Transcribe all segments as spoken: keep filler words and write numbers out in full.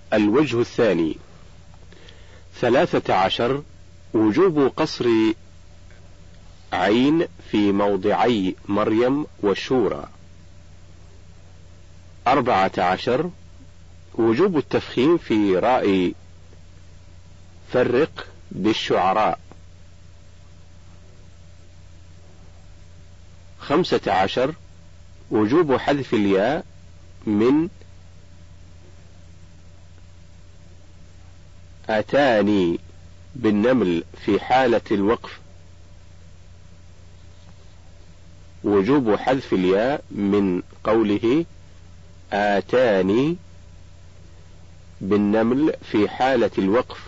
الوجه الثاني: ثلاثة عشر وجوب قصر عين في موضعي مريم والشورى. أربعة عشر وجوب التفخيم في راء فرق بالشعراء. خمسة عشر وجوب حذف الياء من أتاني بالنمل في حالة الوقف. وجوب حذف الياء من قوله آتاني بالنمل في حالة الوقف.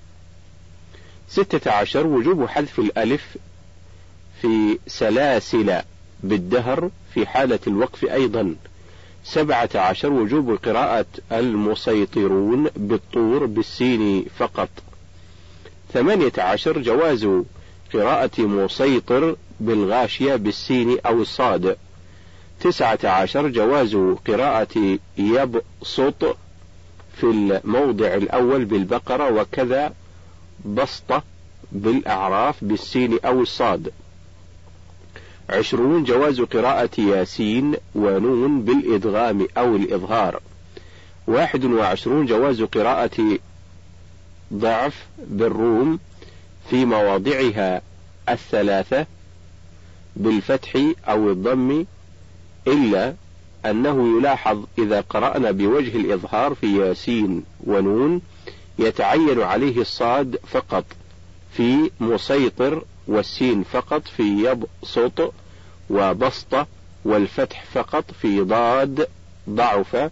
ستة عشر وجوب حذف الألف في سلاسل بالدهر في حالة الوقف أيضا. سبعة عشر وجوب قراءة المسيطرون بالطور بالسين فقط. ثمانية عشر جواز قراءة مسيطر بالغاشية بالسين أو الصاد. تسعة عشر جواز قراءة يبسط في الموضع الأول بالبقرة، وكذا بسط بالأعراف بالسين أو الصاد. عشرون جواز قراءة ياسين ونون بالإدغام أو الإظهار. واحد وعشرون جواز قراءة ضعف بالروم في مواضعها الثلاثة بالفتح أو الضم، إلا أنه يلاحظ إذا قرأنا بوجه الإظهار في ياسين ونون يتعين عليه الصاد فقط في مسيطر، والسين فقط في يبسط، وبسط والفتح فقط في ضاد ضعف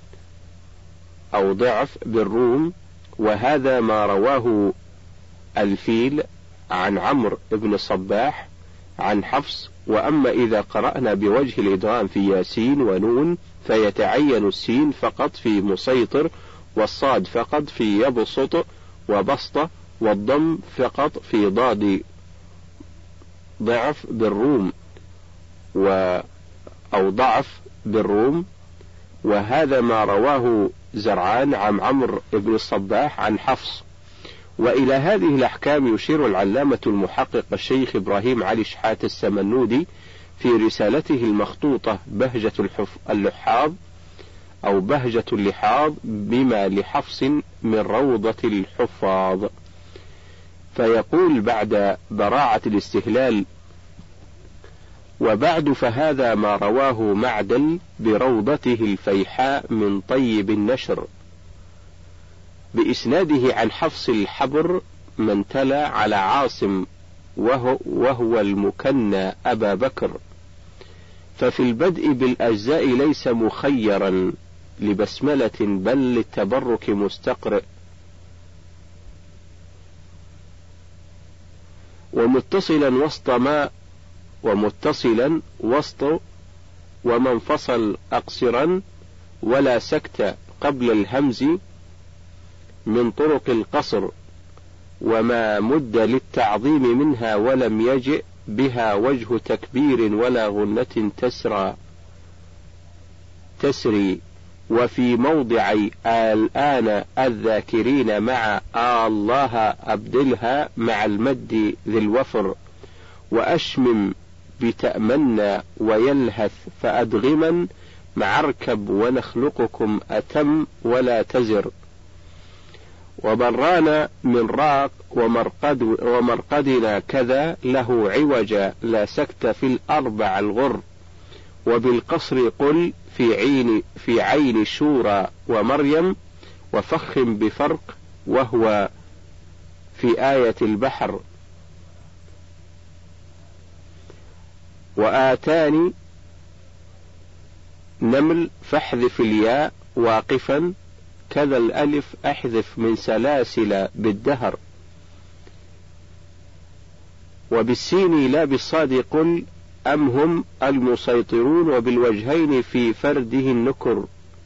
أو ضعف بالروم. وهذا ما رواه الفيل عن عمرو بن الصباح عن حفص. وأما إذا قرأنا بوجه الإدغام في ياسين ونون فيتعين السين فقط في مسيطر، والصاد فقط في يبسط وبسط، والضم فقط في ضاد ضعف بالروم و أو ضعف بالروم. وهذا ما رواه زرعان عن عمرو بن الصباح عن حفص. وإلى هذه الأحكام يشير العلامة المحقق الشيخ إبراهيم علي شحات السمنودي في رسالته المخطوطة بهجة اللحاظ أو بهجة اللحاظ بما لحفص من روضة الحفاظ، فيقول بعد براعة الاستهلال: وبعد فهذا ما رواه معدل بروضته الفيحاء من طيب النشر بإسناده عن حفص الحبر من تلا على عاصم وهو, وهو المكنى أبا بكر. ففي البدء بالأجزاء ليس مخيرا لبسملة بل للتبرك مستقرئ. ومتصلا وسط ما ومتصلا وسط ومنفصل أقصرا، ولا سكت قبل الهمز من طرق القصر، وما مد للتعظيم منها ولم يجئ بها وجه تكبير ولا غنة تسرى تسري. وفي موضعي الآن الذاكرين مع الله أبدلها مع المد ذي الوفر، وأشمم بتأمنا ويلهث فأدغما مع اركب ونخلقكم أتم ولا تزر. وبرانا من راق ومرقد ومرقدنا كذا له عوجا لا سكت في الأربع الغر. وبالقصر قل في عين في عين شورى ومريم، وفخم بفرق وهو في آية البحر. وآتاني نمل فاحذف الياء واقفا، كذا الألف أحذف من سلاسل بالدهر. وبالسين لا بالصاد قل أم هم المسيطرون، وبالوجهين في فرده النكر.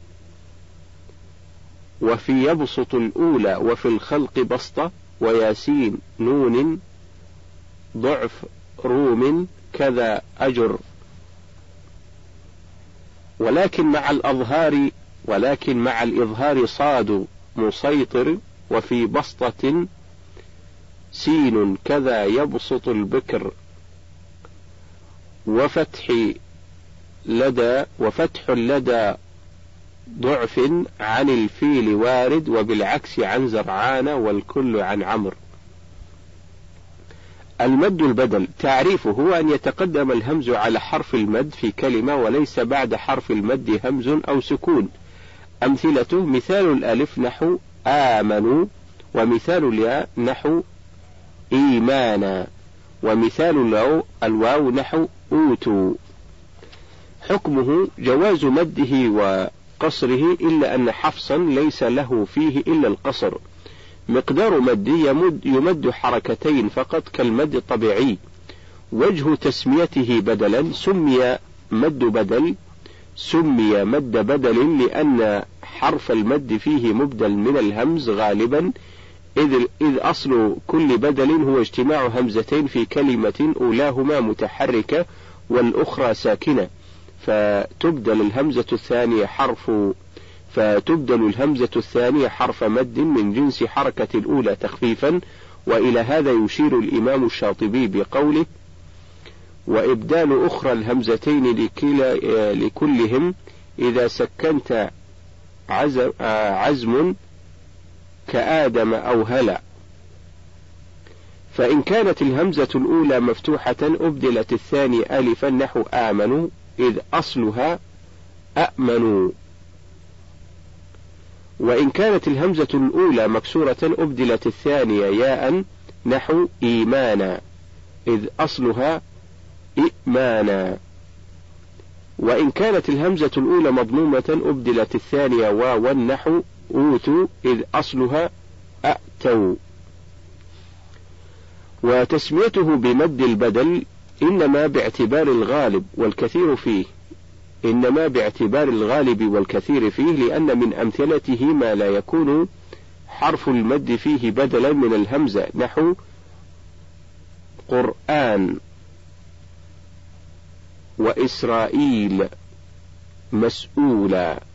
وفي يبسط الأولى وفي الخلق بسطة، وياسين نون ضعف روم كذا أجر. ولكن مع الأظهار ولكن مع الإظهار صاد مسيطر، وفي بسطة سين كذا يبسط البكر، وفتح لدى وفتح لدى ضعف عن الفيل وارد، وبالعكس عن زرعان، والكل عن عمرو. المد البدل تعريفه هو أن يتقدم الهمز على حرف المد في كلمة وليس بعد حرف المد همز أو سكون. أمثلته: مثال الألف نحو آمنوا، ومثال الياء نحو إيمانا، ومثال الواو نحو أوتوا. حكمه جواز مده وقصره، إلا أن حفصا ليس له فيه إلا القصر. مقدار مد يمد, يمد حركتين فقط كالمد الطبيعي. وجه تسميته بدلا: سمي مد بدل سمي مد بدل لأن حرف المد فيه مبدل من الهمز غالبا، إذ, إذ أصل كل بدل هو اجتماع همزتين في كلمة أولاهما متحركة والأخرى ساكنة، فتبدل الهمزة الثانية حرف فتبدل الهمزة الثانية حرف مد من جنس حركة الأولى تخفيفا. وإلى هذا يشير الإمام الشاطبي بقوله: وإبدال أخرى الهمزتين لكلهم إذا سكنت عزم, عزم كآدم أو هلع. فإن كانت الهمزة الأولى مفتوحة أبدلت الثانية ألفا نحو آمنوا، إذ أصلها أأمنوا. وإن كانت الهمزة الأولى مكسورة أبدلت الثانية ياء نحو إيمانا، إذ أصلها إئمانا. وإن كانت الهمزة الأولى مضمومة أبدلت الثانية واوا نحو أوتوا، إذ أصلها أأتوا. وتسميته بمد البدل إنما باعتبار الغالب والكثير فيه إنما باعتبار الغالب والكثير فيه لأن من أمثلته ما لا يكون حرف المد فيه بدلا من الهمزة نحو قرآن، وإسرائيل، مسؤولا.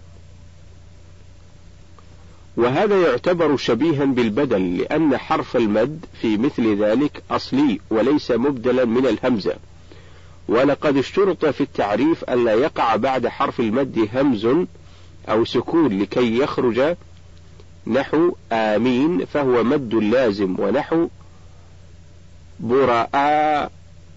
وهذا يعتبر شبيها بالبدل لأن حرف المد في مثل ذلك أصلي وليس مبدلا من الهمزة. ولقد اشترط في التعريف ألا يقع بعد حرف المد همز أو سكون لكي يخرج نحو آمين فهو مد لازم، ونحو براء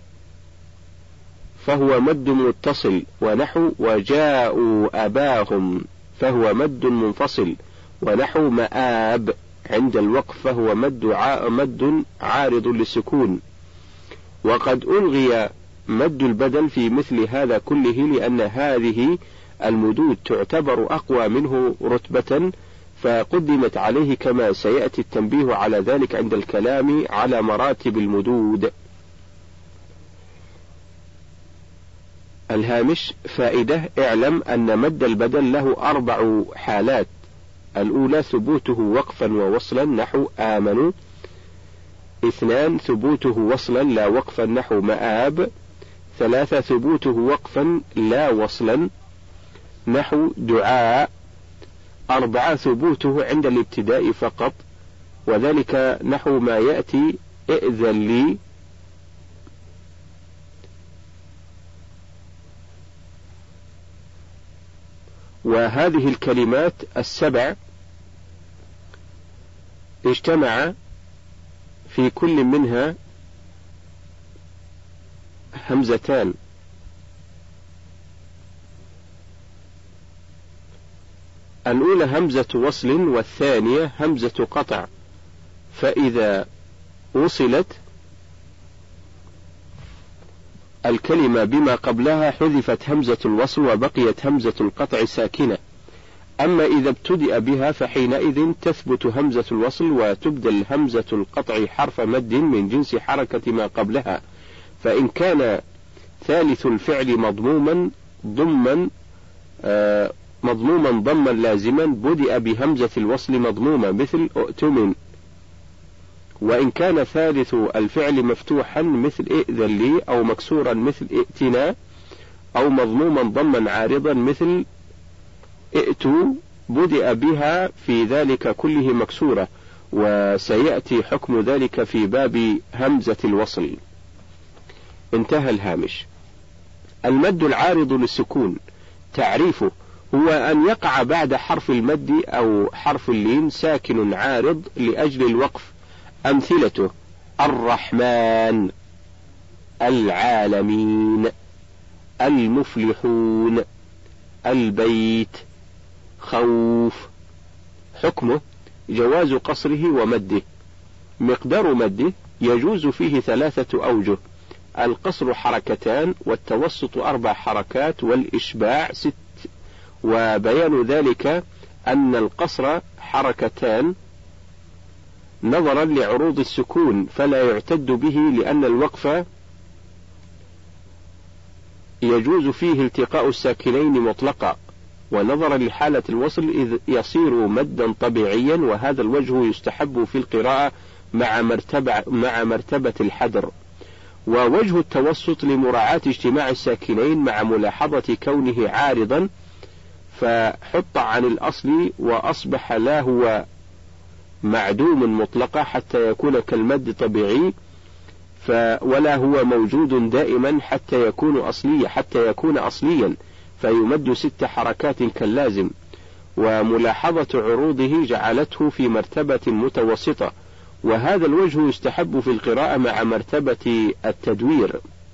فهو مد متصل، ونحو وجاءوا أباهم فهو مد منفصل، ونحو مآب عند الوقف فهو مد, مد عارض للسكون. وقد ألغي مد البدل في مثل هذا كله لأن هذه المدود تعتبر أقوى منه رتبة فقدمت عليه، كما سيأتي التنبيه على ذلك عند الكلام على مراتب المدود. الهامش: فائدة: اعلم أن مد البدل له أربع حالات: الأولى ثبوته وقفا ووصلا نحو آمنوا، اثنان ثبوته وصلا لا وقفا نحو مآب، ثلاثة ثبوته وقفا لا وصلا نحو دعاء، أربعة ثبوته عند الابتداء فقط وذلك نحو ما يأتي ائذن لي، وهذه الكلمات السبع اجتمع في كل منها همزتان، الأولى همزة وصل والثانية همزة قطع، فإذا وصلت الكلمة بما قبلها حذفت همزة الوصل وبقيت همزة القطع ساكنة. أما إذا ابتدأ بها فحينئذ تثبت همزة الوصل وتبدل همزة القطع حرف مد من جنس حركة ما قبلها. فإن كان ثالث الفعل مضموما ضما آه مضموما ضما لازما بدأ بهمزة الوصل مضمومة مثل أؤتمن. وإن كان ثالث الفعل مفتوحا مثل ائذن لي، أو مكسورا مثل ائتنا، أو مضموما ضما عارضا مثل ائتوا بدأ بها في ذلك كله مكسورة، وسيأتي حكم ذلك في باب همزة الوصل. انتهى الهامش. المد العارض للسكون تعريفه هو أن يقع بعد حرف المد أو حرف اللين ساكن عارض لأجل الوقف. أمثلته: الرحمن، العالمين، المفلحون، البيت، خوف. حكمه: جواز قصره ومده. مقدار مده: يجوز فيه ثلاثة أوجه: القصر حركتان، والتوسط أربع حركات، والإشباع ست. وبيان ذلك أن القصر حركتان نظرا لعروض السكون فلا يعتد به، لأن الوقف يجوز فيه التقاء الساكنين مطلقا، ونظرا لحالة الوصل إذ يصير مدا طبيعيا، وهذا الوجه يستحب في القراءة مع مرتبة, مع مرتبة الحدر. ووجه التوسط لمراعاة اجتماع الساكنين مع ملاحظة كونه عارضا، فحط عن الأصل وأصبح لا هو معدوم مطلقا حتى يكون كالمد طبيعي، ف ولا هو موجود دائما حتى يكون أصليا حتى يكون أصليا فيمد ست حركات كاللازم. وملاحظة عروضه جعلته في مرتبة متوسطة، وهذا الوجه يستحب في القراءة مع مرتبة التدوير.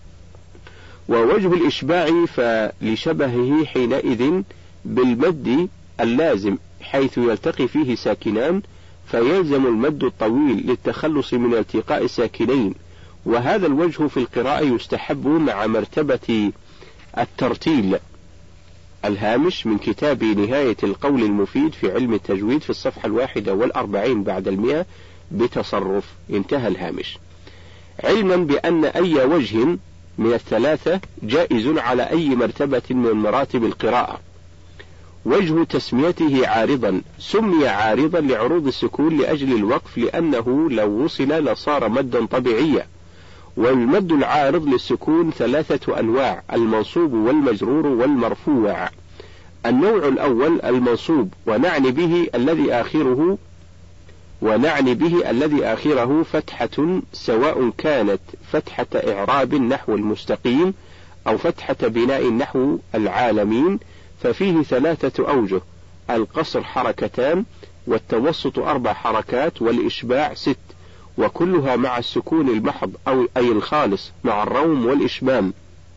ووجه الإشباع فلشبهه حينئذ بالمد اللازم، حيث يلتقي فيه ساكنان فيلزم المد الطويل للتخلص من التقاء الساكنين، وهذا الوجه في القراءة يستحب مع مرتبة الترتيل. الهامش من كتاب نهاية القول المفيد في علم التجويد في الصفحة الواحدة والأربعين بعد المئة بتصرف. انتهى الهامش. علما بأن أي وجه من الثلاثة جائز على أي مرتبة من مراتب القراءة. وجه تسميته عارضا: سمي عارضا لعروض السكون لأجل الوقف، لأنه لو وصل لصار مدا طبيعيا. والمد العارض للسكون ثلاثة أنواع: المنصوب والمجرور والمرفوع. النوع الأول المنصوب، ونعني به الذي آخره ونعني به الذي آخره فتحة، سواء كانت فتحة إعراب نحو المستقيم أو فتحة بناء نحو العالمين، ففيه ثلاثة أوجه: القصر حركتان، والتوسط أربع حركات، والإشباع ست، وكلها مع السكون المحض أو أي الخالص مع الروم والإشمام.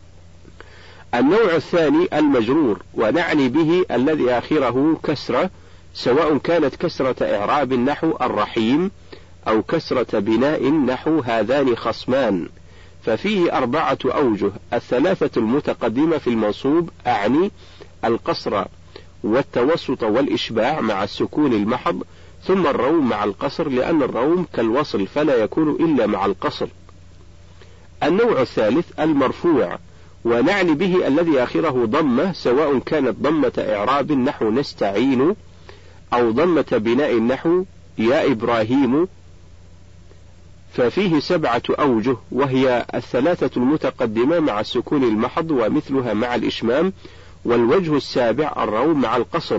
النوع الثاني المجرور، ونعني به الذي آخره كسرة، سواء كانت كسرة إعراب نحو الرحيم أو كسرة بناء نحو هذان خصمان، ففيه أربعة أوجه: الثلاثة المتقدمة في المنصوب، أعني القصر والتوسط والإشباع مع السكون المحض، ثم الروم مع القصر، لأن الروم كالوصل فلا يكون إلا مع القصر. النوع الثالث المرفوع، ونعني به الذي آخره ضمة، سواء كانت ضمة إعراب نحو نستعين أو ضمة بناء نحو يا إبراهيم، ففيه سبعة أوجه، وهي الثلاثة المتقدمة مع السكون المحض ومثلها مع الإشمام، والوجه السابع الروم مع القصر.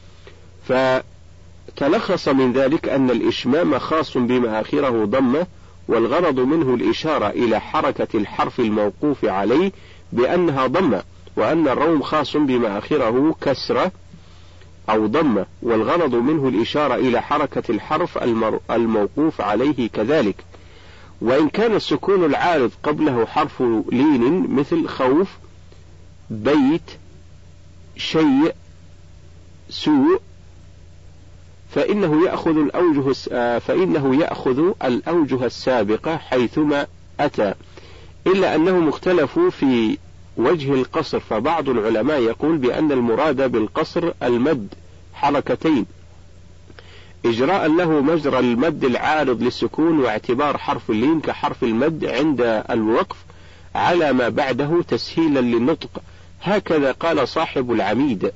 فتلخص من ذلك أن الإشمام خاص بما آخره ضمة، والغرض منه الإشارة إلى حركة الحرف الموقوف عليه بأنها ضمة، وأن الروم خاص بما آخره كسرة أو ضمة، والغرض منه الإشارة إلى حركة الحرف الموقوف عليه كذلك. وإن كان السكون العارض قبله حرف لين مثل خوف، بيت، شيء، سوء، فإنه يأخذ الأوجه فإنه يأخذ الأوجه السابقة حيثما أتى، إلا أنهم اختلفوا في وجه القصر، فبعض العلماء يقول بأن المراد بالقصر المد حركتين إجراء له مجرى المد العارض للسكون، واعتبار حرف اللين كحرف المد عند الوقف على ما بعده تسهيلا للنطق، هكذا قال صاحب العميد.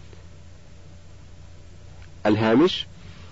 الهامش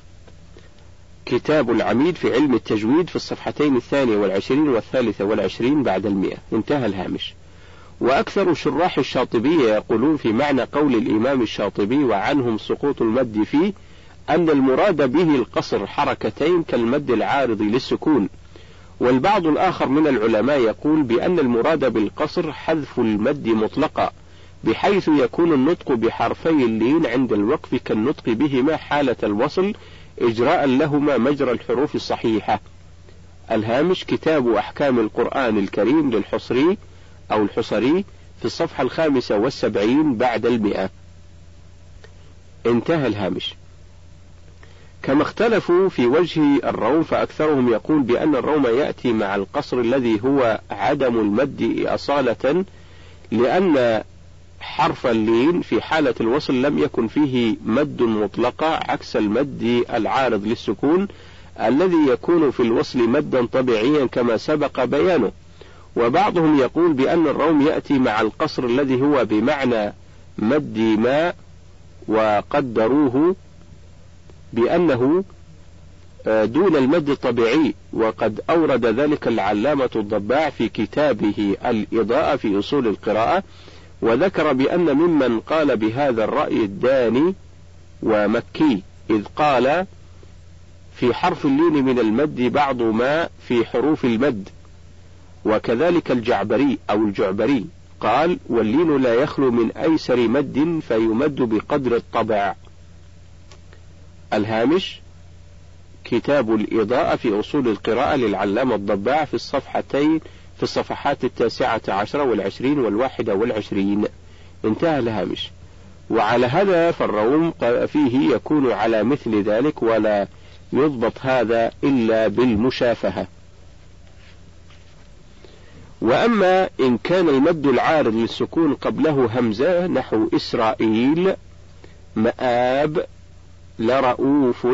كتاب العميد في علم التجويد في الصفحتين الثانية والعشرين والثالثة والعشرين بعد المئة. انتهى الهامش. وأكثر شراح الشاطبية يقولون في معنى قول الإمام الشاطبي وعنهم سقوط المد فيه أن المراد به القصر حركتين كالمد العارض للسكون. والبعض الآخر من العلماء يقول بأن المراد بالقصر حذف المد مطلقا، بحيث يكون النطق بحرفي اللين عند الوقف كالنطق بهما حالة الوصل إجراء لهما مجرى الحروف الصحيحة. الهامش كتاب أحكام القرآن الكريم للحصري أو الحصري في الصفحة الخامسة والسبعين بعد المئة. انتهى الهامش. كما اختلفوا في وجه الروم، فأكثرهم يقول بأن الروم يأتي مع القصر الذي هو عدم المد أصالة، لأن حرف اللين في حالة الوصل لم يكن فيه مد مطلقة عكس المد العارض للسكون الذي يكون في الوصل مدا طبيعيا كما سبق بيانه. وبعضهم يقول بأن الروم يأتي مع القصر الذي هو بمعنى مد ما، وقدروه بأنه دون المد الطبيعي، وقد أورد ذلك العلامة الضباع في كتابه الإضاءة في أصول القراءة، وذكر بأن ممن قال بهذا الرأي الداني ومكي، إذ قال في حرف اللين من المد بعض ما في حروف المد، وكذلك الجعبري أو الجعبري قال واللين لا يخلو من أيسر مد فيمد بقدر الطبع. الهامش كتاب الإضاءة في أصول القراءة للعلامة الضباع في الصفحتين في الصفحات التاسعة عشرة والعشرين والواحدة والعشرين. انتهى الهامش. وعلى هذا فالروم فيه يكون على مثل ذلك، ولا يضبط هذا إلا بالمشافهة. وأما إن كان المد العارض للسكون قبله همزة نحو إسرائيل، مآب، لرؤوف،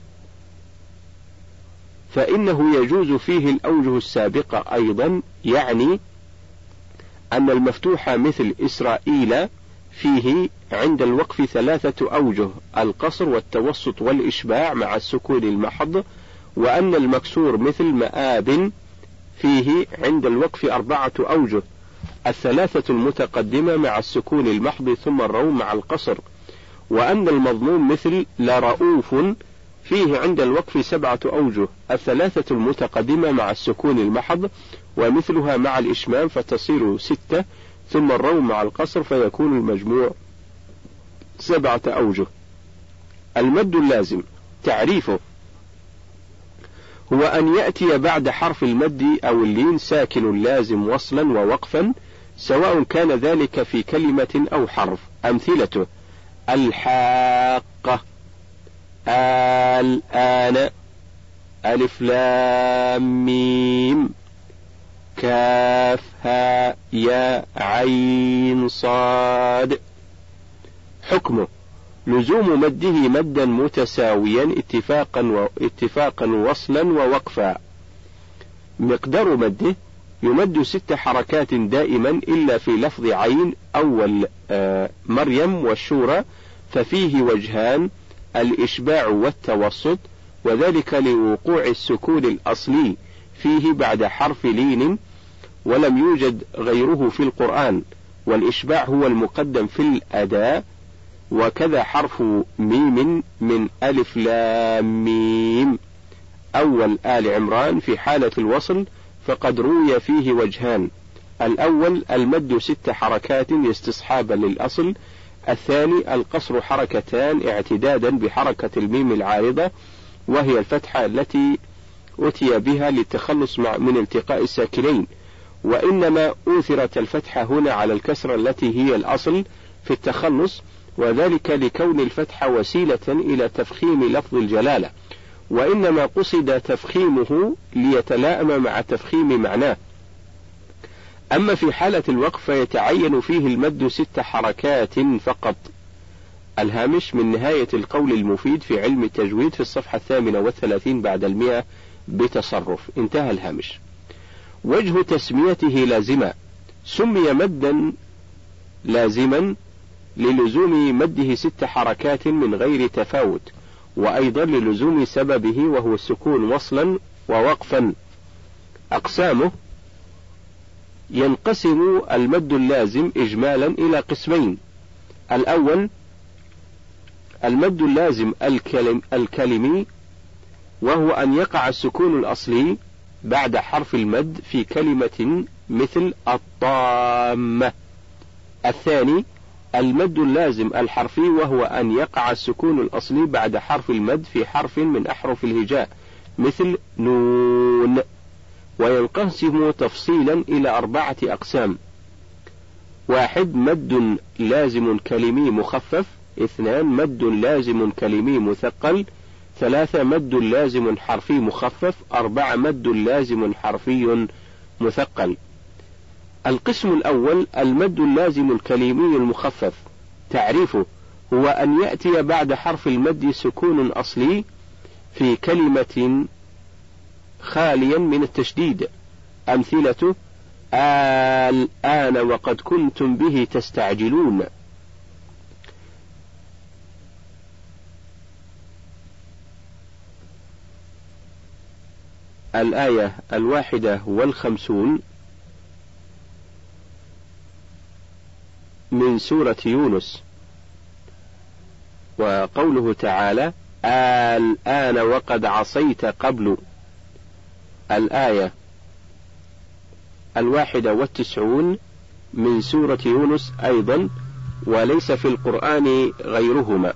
فإنه يجوز فيه الأوجه السابقة أيضا، يعني أن المفتوح مثل إسرائيل فيه عند الوقف ثلاثة أوجه: القصر والتوسط والإشباع مع السكون المحض، وأن المكسور مثل مآب فيه عند الوقف أربعة أوجه: الثلاثة المتقدمة مع السكون المحض ثم الروم مع القصر، وأن المضموم مثل لرؤوف فيه عند الوقف سبعة أوجه: الثلاثة المتقدمة مع السكون المحض ومثلها مع الإشمام فتصير ستة، ثم الروم مع القصر فيكون المجموع سبعة أوجه. المد اللازم تعريفه هو أن يأتي بعد حرف المد أو اللين ساكن لازم وصلا ووقفا، سواء كان ذلك في كلمة أو حرف. أمثلته: الحاقة، الآن، ألف لام ميم، كاف ها يا عين صاد. حكمه: لزوم مده مدا متساويا اتفاقا واتفاقا وصلا ووقفا. مقدار مده: يمد ست حركات دائما إلا في لفظ عين أول آه مريم والشورى، ففيه وجهان: الإشباع والتوسط، وذلك لوقوع السكون الأصلي فيه بعد حرف لين ولم يوجد غيره في القرآن، والإشباع هو المقدم في الأداء، وكذا حرف ميم من ألف لام ميم أول آل عمران في حالة الوصل، فقد روي فيه وجهان: الأول المد ست حركات استصحابا للأصل، الثاني القصر حركتان اعتدادا بحركة الميم العارضة وهي الفتحة التي أتي بها للتخلص من التقاء الساكنين، وإنما أوثرت الفتحة هنا على الكسرة التي هي الأصل في التخلص، وذلك لكون الفتحة وسيلة إلى تفخيم لفظ الجلالة، وإنما قصد تفخيمه ليتلائم مع تفخيم معناه. أما في حالة الوقف فيتعين فيه المد ست حركات فقط. الهامش من نهاية القول المفيد في علم التجويد في الصفحة الثامنة والثلاثين بعد المئة بتصرف. انتهى الهامش. وجه تسميته لازمة: سمي مدا لازما للزوم مده ست حركات من غير تفاوت، وأيضا للزوم سببه وهو السكون وصلا ووقفا. أقسامه: ينقسم المد اللازم إجمالا إلى قسمين: الأول المد اللازم الكلم الكلمي، وهو أن يقع السكون الأصلي بعد حرف المد في كلمة مثل الطامة. الثاني المد اللازم الحرفي، وهو أن يقع السكون الأصلي بعد حرف المد في حرف من أحرف الهجاء مثل نون. وينقسم تفصيلا إلى أربعة أقسام: واحد مد لازم كلمي مخفف، اثنان مد لازم كلمي مثقل، ثلاثة مد لازم حرفي مخفف، أربعة مد لازم حرفي مثقل. القسم الأول المد اللازم الكلمي المخفف. تعريفه: هو أن يأتي بعد حرف المد سكون أصلي في كلمة خاليا من التشديد. أمثلته: الآن وقد كنتم به تستعجلون. الآية الواحدة والخمسون من سورة يونس. وقوله تعالى: الآن وقد عصيت قبل. الآية الواحدة والتسعون من سورة يونس أيضا، وليس في القرآن غيرهما.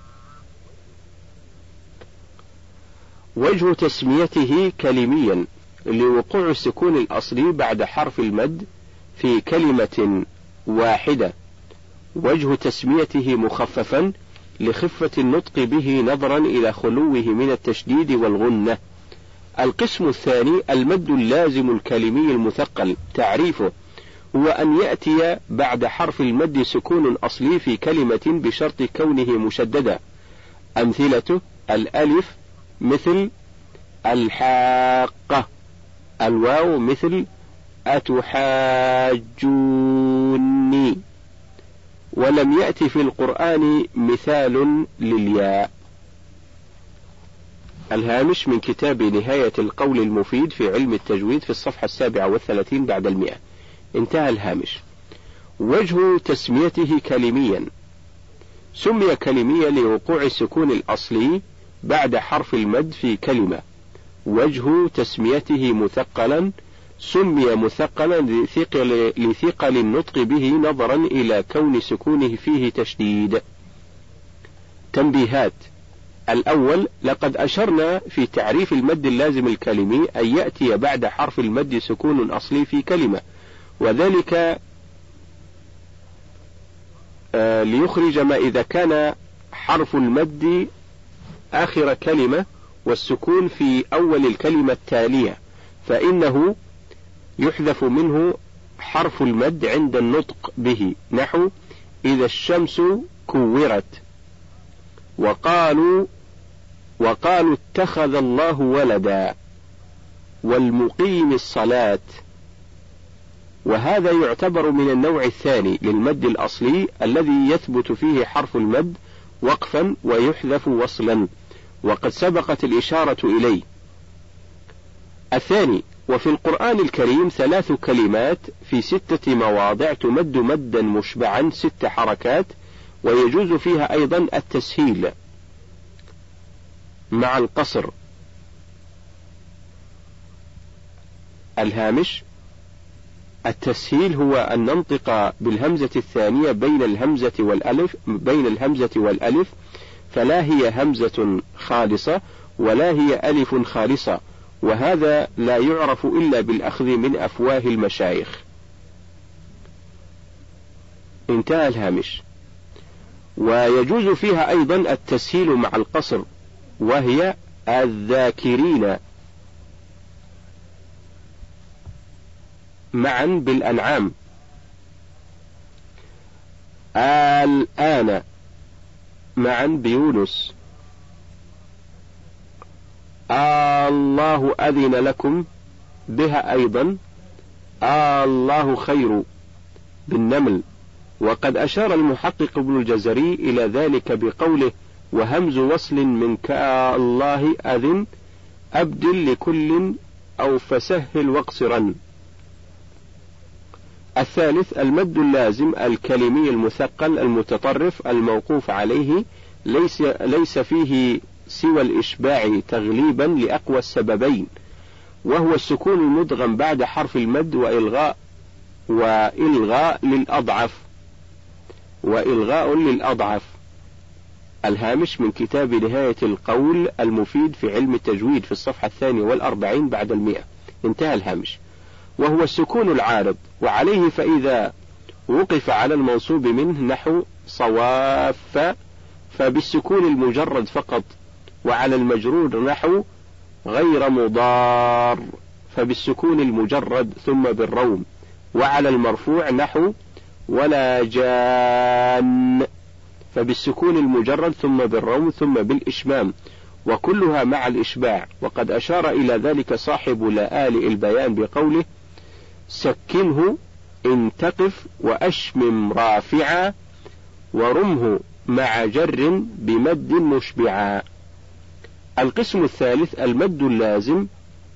وجه تسميته كلميا لوقوع السكون الأصلي بعد حرف المد في كلمة واحدة. وجه تسميته مخففا لخفة النطق به نظرا إلى خلوه من التشديد والغنة. القسم الثاني المد اللازم الكلمي المثقل. تعريفه: هو أن يأتي بعد حرف المد سكون أصلي في كلمة بشرط كونه مشددا. أمثلته: الألف مثل الحاقة، الواو مثل أتحاجوني. ولم يأتي في القرآن مثال للياء. الهامش من كتاب نهاية القول المفيد في علم التجويد في الصفحة السابعة والثلاثين بعد المئة. انتهى الهامش. وجه تسميته كلميا: سمي كلميا لوقوع السكون الأصلي بعد حرف المد في كلمة. وجه تسميته مثقلا: سمي مثقلا لثقل, لثقل النطق به نظرا إلى كون سكونه فيه تشديد. تنبيهات: الأول، لقد أشرنا في تعريف المد اللازم الكلمي أن يأتي بعد حرف المد سكون أصلي في كلمة، وذلك آه ليخرج ما إذا كان حرف المد آخر كلمة والسكون في أول الكلمة التالية، فإنه يحذف منه حرف المد عند النطق به، نحو إذا الشمس كورت. وقالوا وقالوا اتخذ الله ولدا، والمقيم الصلاة. وهذا يعتبر من النوع الثاني للمد الأصلي الذي يثبت فيه حرف المد وقفا ويحذف وصلا، وقد سبقت الإشارة إليه. الثاني: وفي القرآن الكريم ثلاث كلمات في ستة مواضع تمد مدا مشبعا ست حركات، ويجوز فيها أيضا التسهيل مع القصر. الهامش: التسهيل هو أن ننطق بالهمزة الثانية بين الهمزة والألف بين الهمزة والألف، فلا هي همزة خالصة ولا هي ألف خالصة، وهذا لا يعرف إلا بالأخذ من أفواه المشايخ. انتهى الهامش. ويجوز فيها أيضا التسهيل مع القصر، وهي الذاكرين معا بالأنعام، الآن معا بيونس، الله أذن لكم بها أيضا، الله خير بالنمل. وقد أشار المحقق ابن الجزري إلى ذلك بقوله: وهمز وصل من كالله أذن أبدل لكل أو فسهل واقصرا. الثالث المد اللازم الكلمي المثقل المتطرف الموقوف عليه، ليس ليس فيه سوى الإشباع تغليبا لأقوى السببين، وهو السكون المدغم بعد حرف المد وإلغاء وإلغاء للأضعف وإلغاء للأضعف. الهامش من كتاب نهاية القول المفيد في علم التجويد في الصفحة الثانية والأربعين بعد المئة، انتهى الهامش. وهو السكون العارض، وعليه فإذا وقف على المنصوب منه نحو صواف فبالسكون المجرد فقط، وعلى المجرور نحو غير مضار فبالسكون المجرد ثم بالروم، وعلى المرفوع نحو ولا جان فبالسكون المجرد ثم بالروم ثم بالإشمام، وكلها مع الإشباع. وقد أشار إلى ذلك صاحب لآلئ البيان بقوله سكنه إن تقف وأشمم رافعا ورمه مع جر بمد مشبعا. القسم الثالث المد اللازم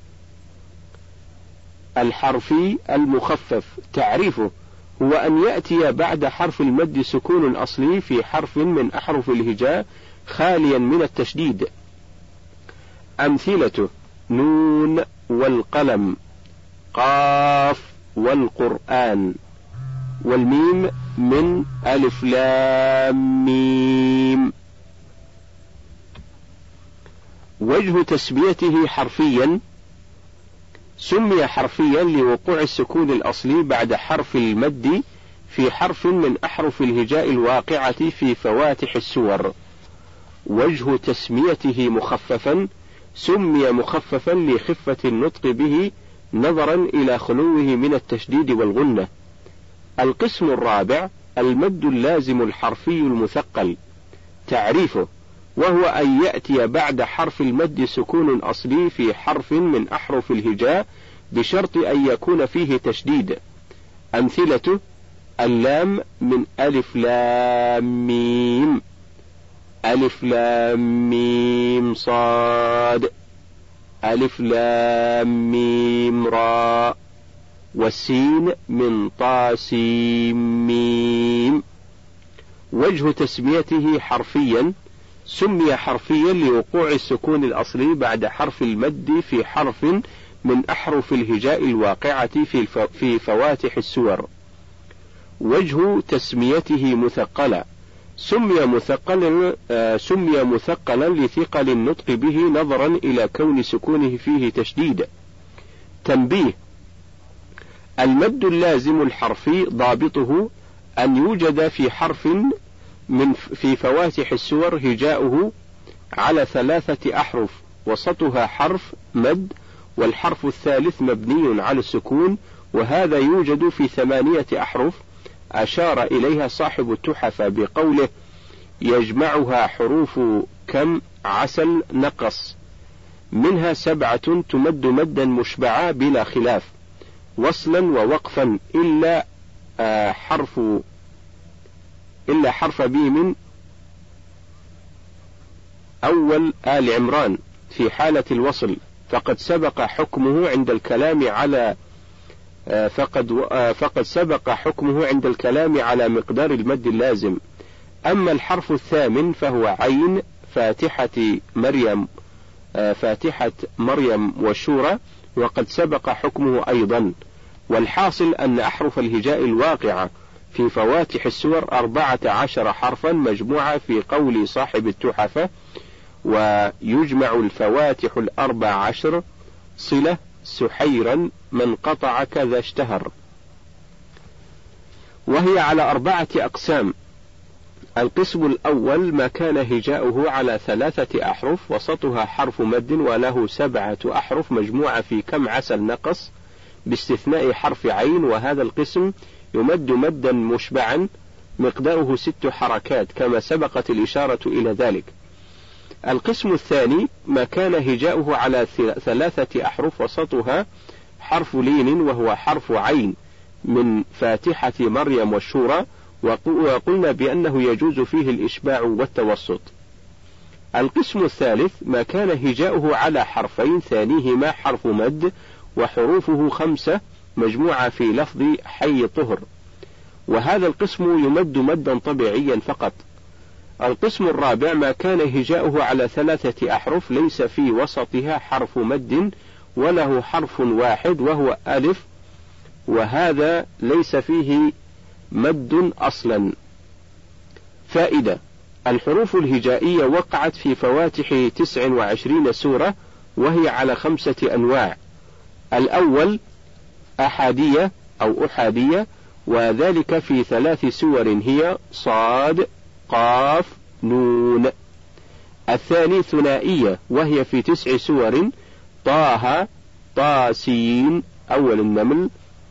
الحرفي المخفف، تعريفه هو أن يأتي بعد حرف المد سكون أصلي في حرف من أحرف الهجاء خاليا من التشديد. أمثلته نون والقلم، قاف والقرآن، والميم من ألف لام ميم. وجه تسميته حرفيا، سمي حرفيا لوقوع السكون الأصلي بعد حرف المد في حرف من أحرف الهجاء الواقعة في فواتح السور. وجه تسميته مخففا، سمي مخففا لخفة النطق به نظرا إلى خلوه من التشديد والغنة. القسم الرابع المد اللازم الحرفي المثقل، تعريفه وهو أن يأتي بعد حرف المد سكون أصلي في حرف من أحرف الهجاء بشرط أن يكون فيه تشديد. أمثلته اللام من ألف لام ميم، ألف لام ميم صاد، ألف لام ميم راء، والسين من طا سين ميم. وجه تسميته حرفيا، سمي حرفيا لوقوع السكون الأصلي بعد حرف المد في حرف من أحرف الهجاء الواقعة في في فواتح السور. وجه تسميته مثقلا، سمي مثقلا آه سمي مثقلا لثقل النطق به نظرا إلى كون سكونه فيه تشديد. تنبيه: المد اللازم الحرفي ضابطه أن يوجد في حرف من في فواتح السور هجاؤه على ثلاثة أحرف وسطها حرف مد، والحرف الثالث مبني على السكون، وهذا يوجد في ثمانية أحرف أشار إليها صاحب التحف بقوله يجمعها حروف كم عسل نقص، منها سبعة تمد مدا مشبعا بلا خلاف وصلا ووقفا إلا آه حرف إلا حرف بيم أول آل عمران في حالة الوصل، فقد سبق حكمه عند الكلام على آه فقد آه فقد سبق حكمه عند الكلام على مقدار المد اللازم. أما الحرف الثامن فهو عين فاتحة مريم آه فاتحة مريم والشورى، وقد سبق حكمه أيضا. والحاصل أن أحرف الهجاء الواقعة في فواتح السور أربعة عشر حرفا مجموعة في قول صاحب التحفة، ويجمع الفواتح الأربع عشر صلة سحيرا من قطع كذا اشتهر، وهي على أربعة أقسام. القسم الأول ما كان هجاؤه على ثلاثة أحرف وسطها حرف مد وله سبعة أحرف مجموعة في كم عسل نقص باستثناء حرف عين، وهذا القسم يمد مدا مشبعا مقداره ست حركات كما سبقت الإشارة إلى ذلك. القسم الثاني ما كان هجاؤه على ثلاثة أحرف وسطها حرف لين وهو حرف عين من فاتحة مريم والشورى، وقلنا بأنه يجوز فيه الإشباع والتوسط. القسم الثالث ما كان هجاؤه على حرفين ثانيهما حرف مد وحروفه خمسة مجموعة في لفظ حي طهر، وهذا القسم يمد مدا طبيعيا فقط. القسم الرابع ما كان هجاؤه على ثلاثة أحرف ليس في وسطها حرف مد وله حرف واحد وهو ألف، وهذا ليس فيه مد أصلا. فائدة: الحروف الهجائية وقعت في فواتح تسع وعشرين سورة، وهي على خمسة أنواع. الأول أحادية أو أحادية، وذلك في ثلاث سور هي صاد قاف نون. الثاني ثنائية، وهي في تسع سور طه طاسين أول النمل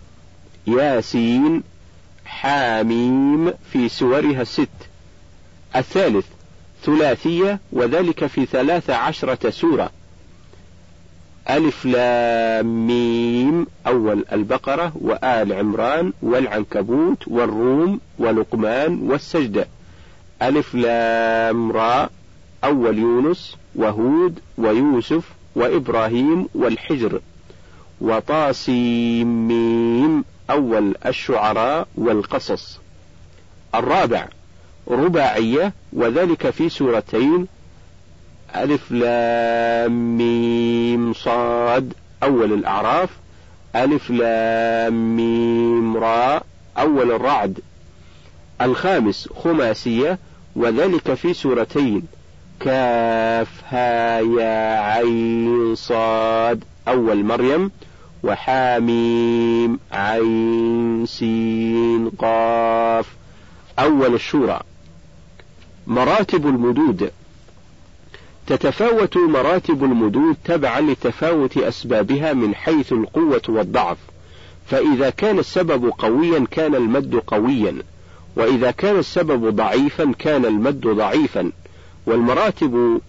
ياسين حاميم في سورها الست. الثالث ثلاثية، وذلك في ثلاث عشرة سورة ألف لام ميم أول البقرة وآل عمران والعنكبوت والروم ولقمان والسجدة. ألف لام راء أول يونس وهود ويوسف وإبراهيم والحجر. وطاسيم ميم أول الشعراء والقصص. الرابع رباعية، وذلك في سورتين ألف لام ميم صاد أول الأعراف، ألف لام ميم راء أول الرعد. الخامس خماسية، وذلك في سورتين كاف ها يا عين صاد أول مريم، وحاميم عين سين قاف أول الشورى. مراتب المدود: تتفاوت مراتب المدود تبعا لتفاوت أسبابها من حيث القوة والضعف، فإذا كان السبب قويا كان المد قويا، وإذا كان السبب ضعيفا كان المد ضعيفا. والمراتب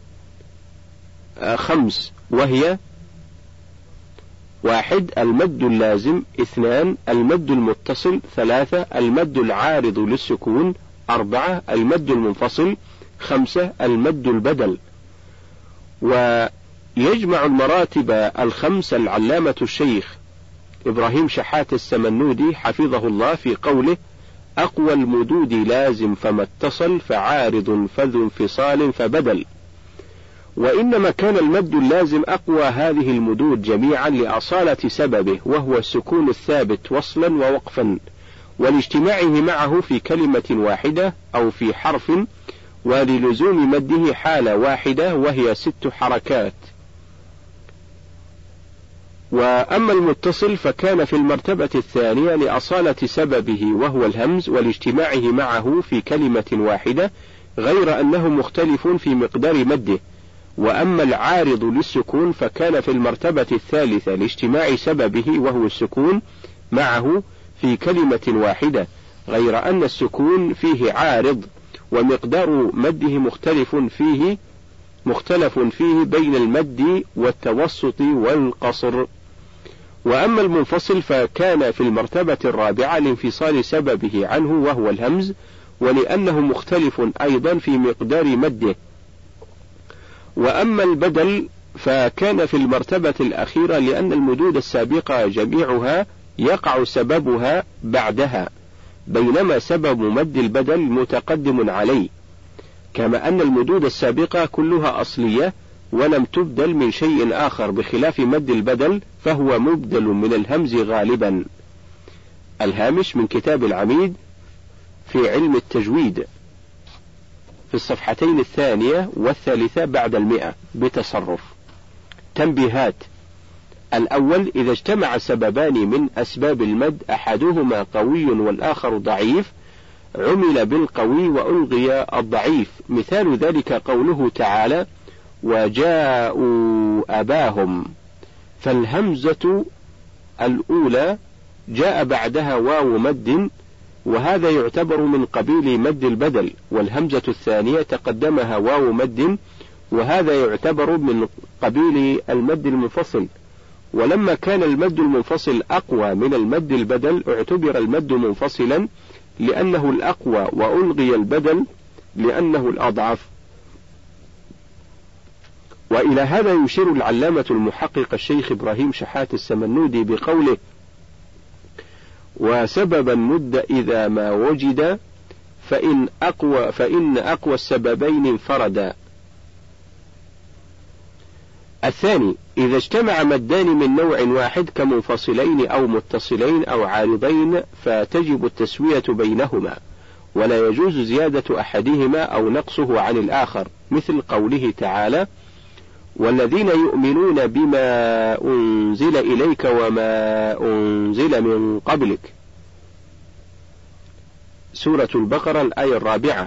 خمس، وهي: واحد المد اللازم، اثنان المد المتصل، ثلاثة المد العارض للسكون، أربعة المد المنفصل، خمسة المد البدل. ويجمع المراتب الخمس العلامة الشيخ إبراهيم شحات السمنودي حفظه الله في قوله: أقوى المدود لازم فما اتصل، فعارض فذو انفصال فبدل. وإنما كان المد اللازم أقوى هذه المدود جميعا لأصالة سببه، وهو السكون الثابت وصلا ووقفا، ولاجتماعه معه في كلمة واحدة أو في حرف، وللزوم مده حالة واحدة وهي ست حركات. وأما المتصل فكان في المرتبة الثانية لأصالة سببه وهو الهمز، ولاجتماعه معه في كلمة واحدة، غير أنه مختلف في مقدار مده. وأما العارض للسكون فكان في المرتبة الثالثة لاجتماع سببه وهو السكون معه في كلمة واحدة، غير أن السكون فيه عارض، ومقدار مده مختلف فيه مختلف فيه بين المد والتوسط والقصر. وأما المنفصل فكان في المرتبة الرابعة لانفصال سببه عنه وهو الهمز، ولأنه مختلف أيضا في مقدار مده. وأما البدل فكان في المرتبة الأخيرة لأن المدود السابقة جميعها يقع سببها بعدها، بينما سبب مد البدل متقدم عليه، كما أن المدود السابقة كلها أصلية ولم تبدل من شيء آخر، بخلاف مد البدل فهو مبدل من الهمز غالبا. الهامش من كتاب العميد في علم التجويد في الصفحتين الثانية والثالثة بعد المئة بتصرف. تنبيهات: الأول: إذا اجتمع سببان من أسباب المد أحدهما قوي والآخر ضعيف عمل بالقوي وألغي الضعيف. مثال ذلك قوله تعالى: وجاءوا أباهم، فالهمزة الأولى جاء بعدها واو مد، وهذا يعتبر من قبيل مد البدل، والهمزة الثانية تقدمها واو مد، وهذا يعتبر من قبيل المد المنفصل. ولما كان المد المنفصل أقوى من المد البدل اعتبر المد منفصلا لأنه الأقوى، وألغي البدل لأنه الأضعف. وإلى هذا يشير العلامة المحقق الشيخ إبراهيم شحات السمنودي بقوله: وسبب المد إذا ما وجد فإن أقوى فإن أقوى السببين انفردا. الثاني إذا اجتمع مدان من نوع واحد كمنفصلين أو متصلين أو عارضين فتجب التسوية بينهما، ولا يجوز زيادة أحدهما أو نقصه عن الآخر، مثل قوله تعالى: والذين يؤمنون بما أنزل إليك وما أنزل من قبلك، سورة البقرة الآية الرابعة.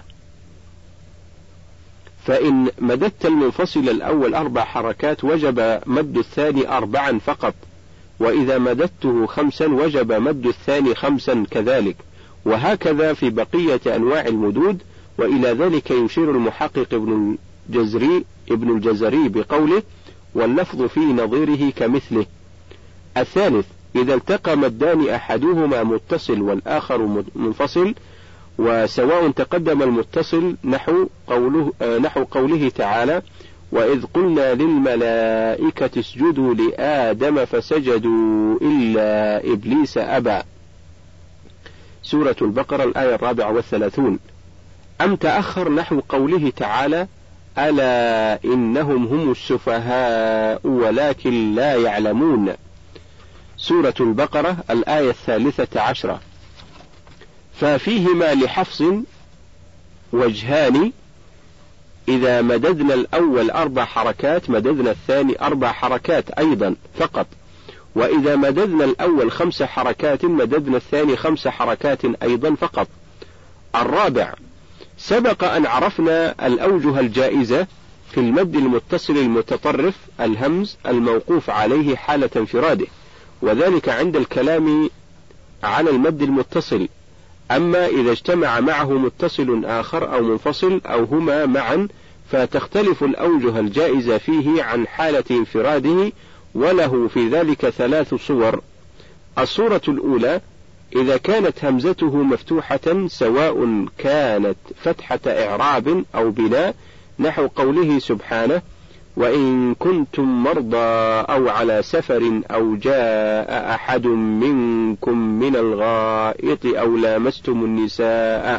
فإن مددت المنفصل الأول أربع حركات وجب مد الثاني أربعا فقط، وإذا مددته خمسا وجب مد الثاني خمسا كذلك، وهكذا في بقية أنواع المدود. وإلى ذلك يشير المحقق ابن الجزري ابن الجزري بقوله: واللفظ في نظيره كمثله. الثالث إذا التقى مدان أحدهما متصل والآخر منفصل، وسواء تقدم المتصل نحو قوله, نحو قوله تعالى: وإذ قلنا للملائكة اسجدوا لآدم فسجدوا إلا إبليس أبى، سورة البقرة الآية الرابعة والثلاثون. أم تأخر نحو قوله تعالى: ألا إنهم هم السفهاء ولكن لا يعلمون، سورة البقرة الآية الثالثة عشرة. ففيهما لحفص وجهان: إذا مددنا الأول أربع حركات مددنا الثاني أربع حركات أيضا فقط، وإذا مددنا الأول خمس حركات مددنا الثاني خمس حركات أيضا فقط. الرابع سبق أن عرفنا الأوجه الجائزة في المد المتصل المتطرف الهمز الموقوف عليه حالة انفراده، وذلك عند الكلام على المد المتصل. أما إذا اجتمع معه متصل آخر أو منفصل أو هما معا فتختلف الأوجه الجائزة فيه عن حالة انفراده، وله في ذلك ثلاث صور. الصورة الأولى إذا كانت همزته مفتوحة سواء كانت فتحة إعراب أو بناء، نحو قوله سبحانه: وإن كنتم مرضى أو على سفر أو جاء أحد منكم من الغائط أو لامستم النساء،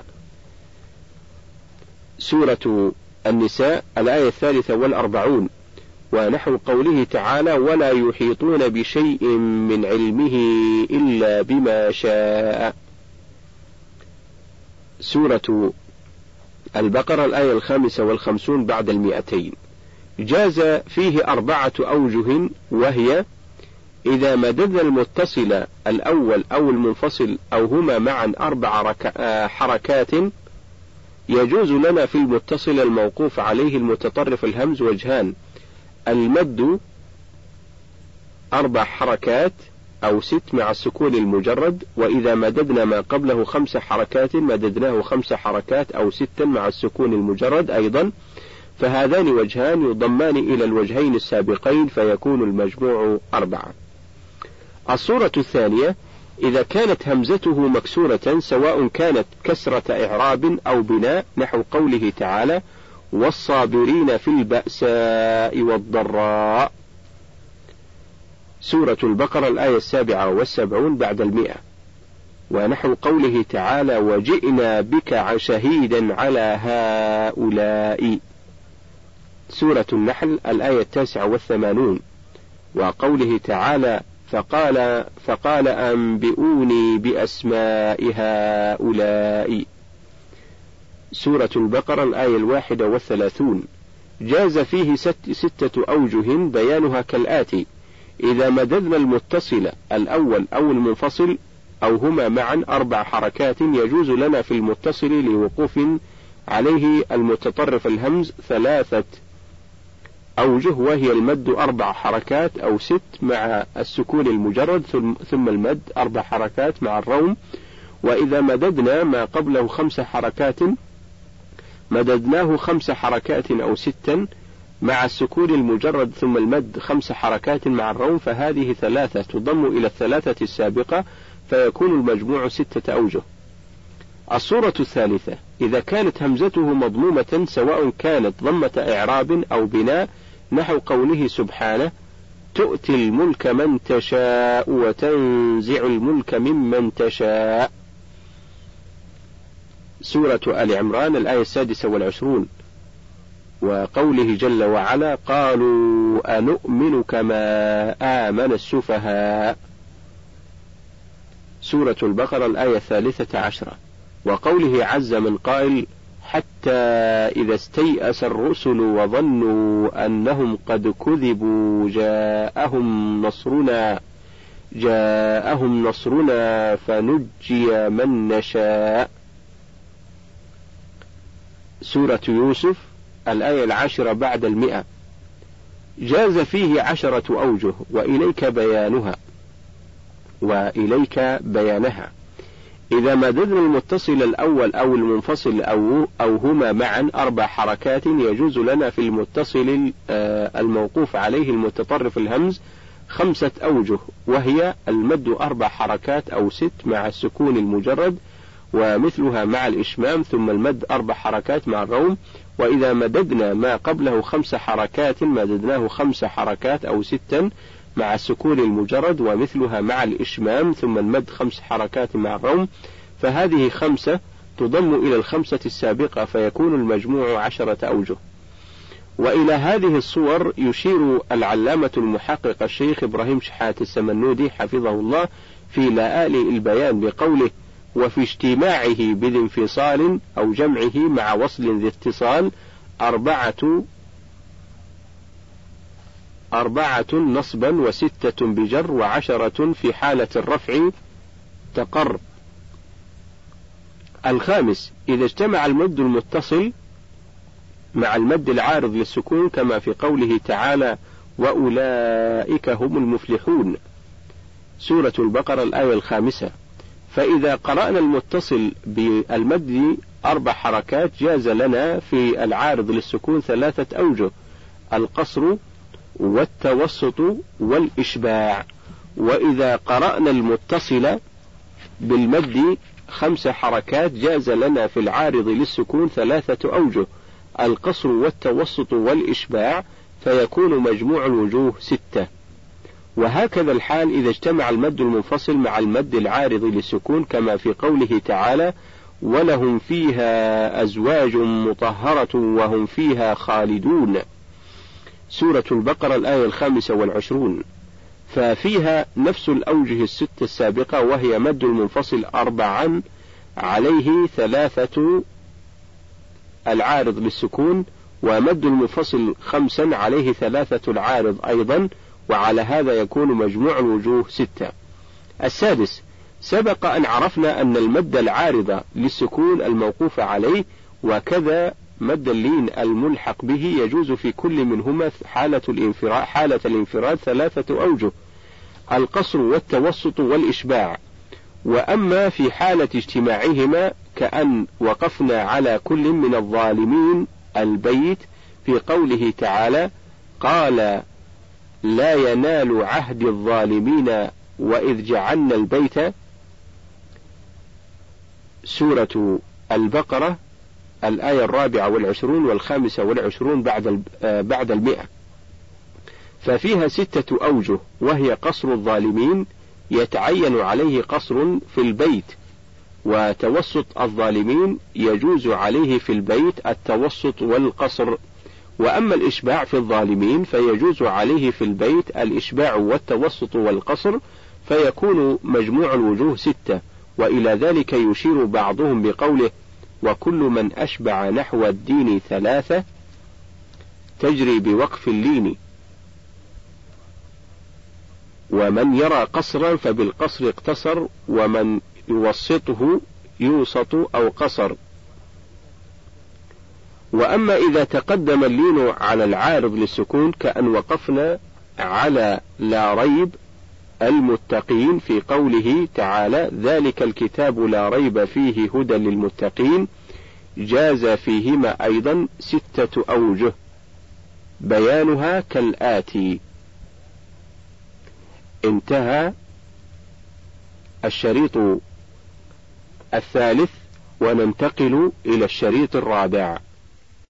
سورة النساء الآية الثالثة والأربعون. ونحو قوله تعالى: ولا يحيطون بشيء من علمه إلا بما شاء، سورة البقرة الآية الخامسة والخمسون بعد المئتين. جاز فيه أربعة أوجه، وهي: إذا مددنا المتصل الأول أو المنفصل أو هما معا أربع حركات يجوز لنا في المتصل الموقوف عليه المتطرف الهمز وجهان: المد أربع حركات أو ست مع السكون المجرد، وإذا مددنا ما قبله خمس حركات مددناه خمس حركات أو ستا مع السكون المجرد أيضا، فهذان وجهان يضمان إلى الوجهين السابقين فيكون المجموع أربعة. الصورة الثانية إذا كانت همزته مكسورة سواء كانت كسرة إعراب أو بناء، نحو قوله تعالى: والصابرين في البأساء والضراء، سورة البقرة الآية السابعة والسبعون بعد المئة. ونحو قوله تعالى: وجئنا بك شهيدا على هؤلاء، سورة النحل الآية التاسعة والثمانون. وقوله تعالى: فقال فقال أنبئوني بأسماء هؤلاء، سورة البقرة الآية الواحدة والثلاثون. جاز فيه ست ستة أوجه بيانها كالآتي: إذا مددنا المتصل الأول أو المنفصل أو هما معا أربع حركات يجوز لنا في المتصل لوقوف عليه المتطرف الهمز ثلاثة أوجه، وهي المد أربع حركات أو ست مع السكون المجرد ثم المد أربع حركات مع الروم. وإذا مددنا ما قبله خمس حركات مددناه خمس حركات أو ستا مع السكون المجرد ثم المد خمس حركات مع الروم، فهذه ثلاثة تضم إلى الثلاثة السابقة فيكون المجموع ستة أوجه. الصورة الثالثة إذا كانت همزته مضمومة سواء كانت ضمة إعراب أو بناء، نحو قوله سبحانه: تؤتي الملك من تشاء وتنزع الملك ممن تشاء. سورة آل عمران الآية السادسة والعشرون. وقوله جل وعلا قالوا أنؤمن كما آمن السفهاء. سورة البقرة الآية الثالثة عشرة. وقوله عز من قائل حتى إذا استيأس الرسل وظنوا أنهم قد كذبوا جاءهم نصرنا جاءهم نصرنا فنجي من نشاء. سورة يوسف الآية العاشرة بعد المئة. جاز فيه عشرة أوجه وإليك بيانها وإليك بيانها. إذا مددنا المتصل الأول أو المنفصل أو, أو هما معا أربع حركات يجوز لنا في المتصل الموقوف عليه المتطرف الهمز خمسة أوجه، وهي المد أربع حركات أو ست مع السكون المجرد ومثلها مع الإشمام، ثم المد أربع حركات مع الروم. وإذا مددنا ما قبله خمس حركات مددناه خمس حركات أو ستا مع السكون المجرد ومثلها مع الإشمام، ثم المد خمس حركات مع الروم، فهذه خمسة تضم إلى الخمسة السابقة فيكون المجموع عشرة أوجه. وإلى هذه الصور يشير العلامة المحقق الشيخ إبراهيم شحات السمنودي حفظه الله في لآلئ البيان بقوله وفي اجتماعه بذي انفصال أو جمعه مع وصل ذي اتصال أربعة أربعة نصبا وستة بجر وعشرة في حالة الرفع تقر. الخامس إذا اجتمع المد المتصل مع المد العارض للسكون كما في قوله تعالى وأولئك هم المفلحون. سورة البقرة الآية الخامسة. فإذا قرأنا المتصل بالمد أربع حركات جاز لنا في العارض للسكون ثلاثة أوجه: القصر والتوسط والإشباع. وإذا قرأنا المتصل بالمد خمس حركات جاز لنا في العارض للسكون ثلاثة أوجه: القصر والتوسط والإشباع، فيكون مجموع الوجوه ستة. وهكذا الحال إذا اجتمع المد المنفصل مع المد العارض للسكون كما في قوله تعالى ولهم فيها أزواج مطهرة وهم فيها خالدون. سورة البقرة الآية الخامسة والعشرون. ففيها نفس الأوجه الست السابقة، وهي مد المنفصل أربعا عليه ثلاثة العارض للسكون، ومد المنفصل خمسا عليه ثلاثة العارض أيضا، وعلى هذا يكون مجموع الوجوه ستة. السادس سبق أن عرفنا أن المد العارض للسكون الموقوف عليه وكذا مد اللين الملحق به يجوز في كل منهما حالة الانفراد حالة الانفراد ثلاثة أوجه: القصر والتوسط والإشباع. وأما في حالة اجتماعهما كأن وقفنا على كل من الظالمين البيت في قوله تعالى قال لا ينال عهد الظالمين وإذ جعلنا البيت. سورة البقرة الآية الرابعة والعشرون والخامسة والعشرون بعد بعد المئة. ففيها ستة أوجه، وهي قصر الظالمين يتعين عليه قصر في البيت، وتوسط الظالمين يجوز عليه في البيت التوسط والقصر. وأما الإشباع في الظالمين فيجوز عليه في البيت الإشباع والتوسط والقصر، فيكون مجموع الوجوه ستة. وإلى ذلك يشير بعضهم بقوله وكل من أشبع نحو الدين ثلاثة تجري بوقف اللين، ومن يرى قصرا فبالقصر اقتصر، ومن يوسطه يوسط أو قصر. وأما إذا تقدم اللين على العارض للسكون كأن وقفنا على لا ريب المتقين في قوله تعالى ذلك الكتاب لا ريب فيه هدى للمتقين، جاز فيهما أيضا ستة أوجه بيانها كالآتي. انتهى الشريط الثالث وننتقل إلى الشريط الرابع.